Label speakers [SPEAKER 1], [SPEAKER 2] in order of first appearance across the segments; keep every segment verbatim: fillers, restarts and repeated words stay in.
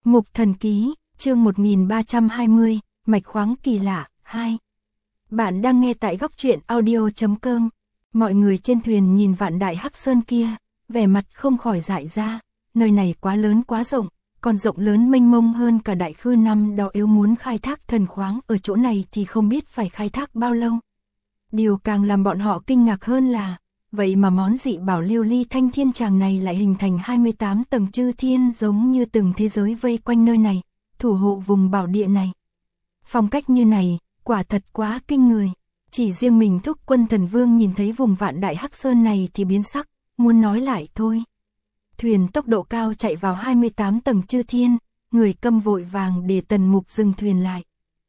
[SPEAKER 1] Mục Thần Ký, chương một nghìn ba trăm hai mươi, Mạch khoáng kỳ lạ, hai. Bạn đang nghe tại góc truyện audio chấm com. Mọi người trên thuyền nhìn vạn đại hắc sơn kia, vẻ mặt không khỏi dại ra, nơi này quá lớn quá rộng, còn rộng lớn mênh mông hơn cả đại khư năm đó yếu muốn khai thác thần khoáng ở chỗ này thì không biết phải khai thác bao lâu. Điều càng làm bọn họ kinh ngạc hơn là, vậy mà món dị bảo lưu ly thanh thiên tràng này lại hình thành hai mươi tám tầng chư thiên giống như từng thế giới vây quanh nơi này, thủ hộ vùng bảo địa này. Phong cách như này, quả thật quá kinh người. Chỉ riêng mình Thúc Quân Thần Vương nhìn thấy vùng vạn đại hắc sơn này thì biến sắc, muốn nói lại thôi. Thuyền tốc độ cao chạy vào hai mươi tám tầng chư thiên, người Câm vội vàng để Tần Mục dừng thuyền lại.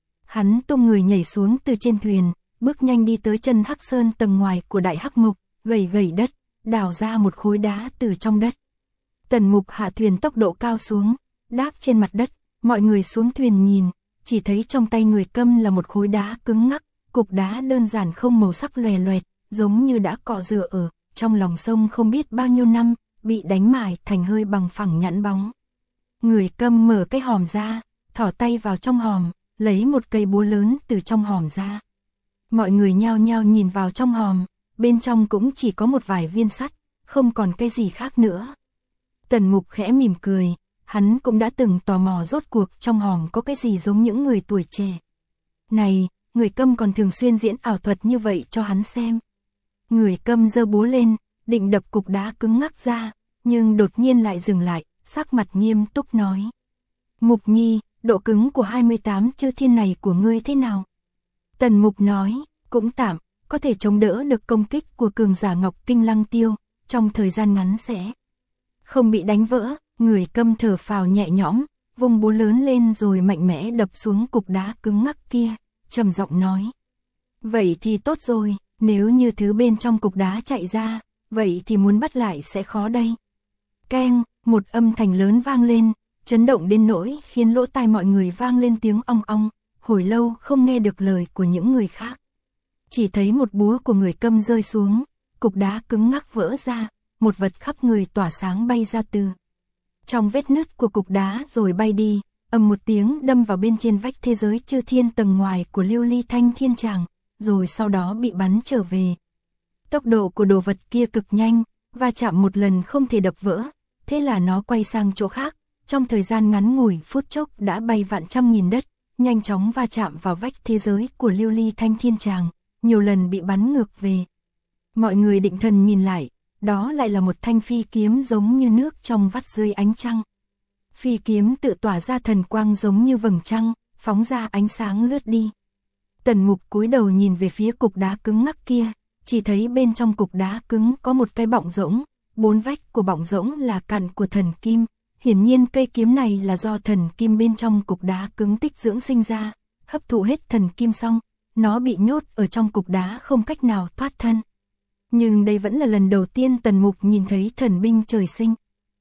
[SPEAKER 1] Hắn tung người nhảy xuống từ trên thuyền, bước nhanh đi tới chân hắc sơn tầng ngoài của đại hắc mục, gầy gầy đất, đào ra một khối đá từ trong đất. Tần Mục hạ thuyền tốc độ cao xuống, đáp trên mặt đất, mọi người xuống thuyền nhìn, chỉ thấy trong tay người Câm là một khối đá cứng ngắc, cục đá đơn giản không màu sắc lòe loẹt, giống như đã cọ rửa ở trong lòng sông không biết bao nhiêu năm, bị đánh mài thành hơi bằng phẳng nhẵn bóng. Người Câm mở cái hòm ra, thỏ tay vào trong hòm, lấy một cây búa lớn từ trong hòm ra. Mọi người nhao nhao nhìn vào trong hòm, bên trong cũng chỉ có một vài viên sắt, không còn cái gì khác nữa. Tần Mục khẽ mỉm cười, hắn cũng đã từng tò mò rốt cuộc trong hòm có cái gì giống những người tuổi trẻ. Này, người Câm còn thường xuyên diễn ảo thuật như vậy cho hắn xem. Người Câm giơ búa lên, định đập cục đá cứng ngắc ra, nhưng đột nhiên lại dừng lại, sắc mặt nghiêm túc nói. Mục Nhi, độ cứng của hai mươi tám chư thiên này của ngươi thế nào? Tần Mục nói, cũng tạm, có thể chống đỡ được công kích của cường giả Ngọc Kinh Lăng Tiêu, trong thời gian ngắn sẽ không bị đánh vỡ. Người Câm thở phào nhẹ nhõm, vung búa lớn lên rồi mạnh mẽ đập xuống cục đá cứng ngắc kia, trầm giọng nói. Vậy thì tốt rồi, nếu như thứ bên trong cục đá chạy ra, vậy thì muốn bắt lại sẽ khó đây. Keng, một âm thanh lớn vang lên, chấn động đến nỗi khiến lỗ tai mọi người vang lên tiếng ong ong, hồi lâu không nghe được lời của những người khác. Chỉ thấy một búa của người Câm rơi xuống, cục đá cứng ngắc vỡ ra, một vật khắp người tỏa sáng bay ra từ trong vết nứt của cục đá rồi bay đi, ầm một tiếng đâm vào bên trên vách thế giới chư thiên tầng ngoài của lưu ly thanh thiên tràng, rồi sau đó bị bắn trở về. Tốc độ của đồ vật kia cực nhanh, va chạm một lần không thể đập vỡ, thế là nó quay sang chỗ khác, trong thời gian ngắn ngủi phút chốc đã bay vạn trăm nghìn đất, nhanh chóng va chạm vào vách thế giới của lưu ly thanh thiên tràng, nhiều lần bị bắn ngược về. Mọi người định thần nhìn lại, đó lại là một thanh phi kiếm giống như nước trong vắt dưới ánh trăng. Phi kiếm tự tỏa ra thần quang giống như vầng trăng, phóng ra ánh sáng lướt đi. Tần Mục cúi đầu nhìn về phía cục đá cứng ngắc kia, chỉ thấy bên trong cục đá cứng có một cái bọng rỗng, bốn vách của bọng rỗng là cặn của thần kim, hiển nhiên cây kiếm này là do thần kim bên trong cục đá cứng tích dưỡng sinh ra, hấp thụ hết thần kim xong, nó bị nhốt ở trong cục đá không cách nào thoát thân. Nhưng đây vẫn là lần đầu tiên Tần Mục nhìn thấy thần binh trời sinh.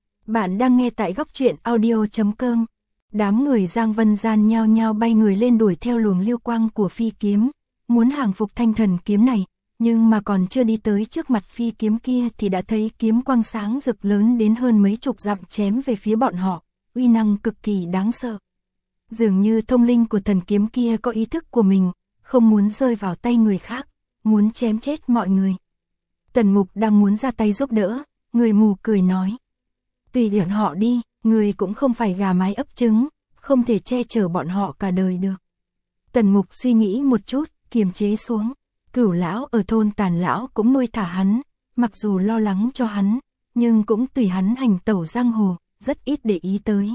[SPEAKER 1] Bạn đang nghe tại góc truyện audio chấm com. Đám người Giang Vân Gian nhao nhao bay người lên đuổi theo luồng lưu quang của phi kiếm, muốn hàng phục thanh thần kiếm này, nhưng mà còn chưa đi tới trước mặt phi kiếm kia thì đã thấy kiếm quang sáng rực lớn đến hơn mấy chục dặm chém về phía bọn họ, uy năng cực kỳ đáng sợ. Dường như thông linh của thần kiếm kia có ý thức của mình, không muốn rơi vào tay người khác, muốn chém chết mọi người. Tần Mục đang muốn ra tay giúp đỡ, người mù cười nói. Tùy bọn họ đi, người cũng không phải gà mái ấp trứng, không thể che chở bọn họ cả đời được. Tần Mục suy nghĩ một chút, kiềm chế xuống. Cửu lão ở thôn Tàn lão cũng nuôi thả hắn, mặc dù lo lắng cho hắn, nhưng cũng tùy hắn hành tẩu giang hồ, rất ít để ý tới.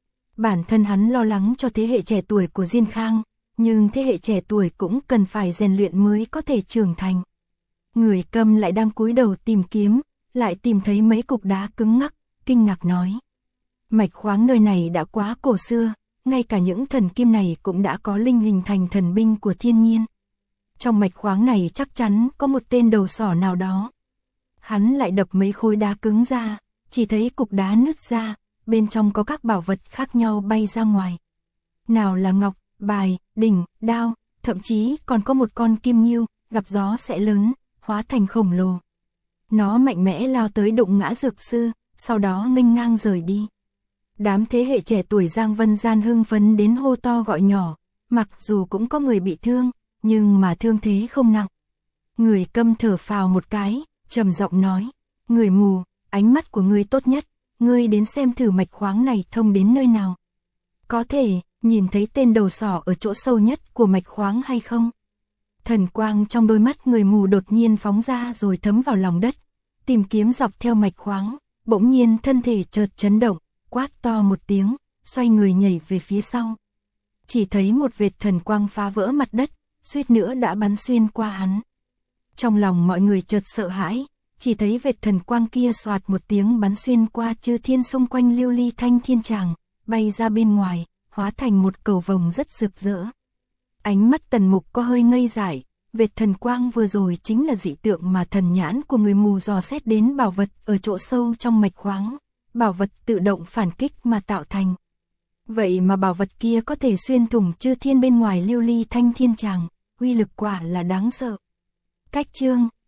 [SPEAKER 1] Bản thân hắn lo lắng cho thế hệ trẻ tuổi của Diên Khang, nhưng thế hệ trẻ tuổi cũng cần phải rèn luyện mới có thể trưởng thành. Người Câm lại đang cúi đầu tìm kiếm, lại tìm thấy mấy cục đá cứng ngắc, kinh ngạc nói. Mạch khoáng nơi này đã quá cổ xưa, ngay cả những thần kim này cũng đã có linh hình thành thần binh của thiên nhiên. Trong mạch khoáng này chắc chắn có một tên đầu sỏ nào đó. Hắn lại đập mấy khối đá cứng ra, chỉ thấy cục đá nứt ra, bên trong có các bảo vật khác nhau bay ra ngoài. Nào là ngọc, bài, đỉnh, đao, thậm chí còn có một con kim ngưu, gặp gió sẽ lớn, hóa thành khổng lồ. Nó mạnh mẽ lao tới đụng ngã dược sư, sau đó nghênh ngang rời đi. Đám thế hệ trẻ tuổi Giang Vân Gian hưng phấn đến hô to gọi nhỏ, mặc dù cũng có người bị thương, nhưng mà thương thế không nặng. Người câm thở phào một cái, trầm giọng nói, người mù, ánh mắt của ngươi tốt nhất, ngươi đến xem thử mạch khoáng này thông đến nơi nào. Có thể, nhìn thấy tên đầu sỏ ở chỗ sâu nhất của mạch khoáng hay không? Thần quang trong đôi mắt người mù đột nhiên phóng ra rồi thấm vào lòng đất, tìm kiếm dọc theo mạch khoáng, bỗng nhiên thân thể chợt chấn động, quát to một tiếng, xoay người nhảy về phía sau. Chỉ thấy một vệt thần quang phá vỡ mặt đất, suýt nữa đã bắn xuyên qua hắn. Trong lòng mọi người chợt sợ hãi, chỉ thấy vệt thần quang kia xoạt một tiếng bắn xuyên qua chư thiên xung quanh lưu ly thanh thiên tràng, bay ra bên ngoài, hóa thành một cầu vồng rất rực rỡ. Ánh mắt Tần Mục có hơi ngây dại, vệt thần quang vừa rồi chính là dị tượng mà thần nhãn của người mù dò xét đến bảo vật ở chỗ sâu trong mạch khoáng, bảo vật tự động phản kích mà tạo thành. Vậy mà bảo vật kia có thể xuyên thủng chư thiên bên ngoài lưu ly thanh thiên tràng, uy lực quả là đáng sợ. Cách chương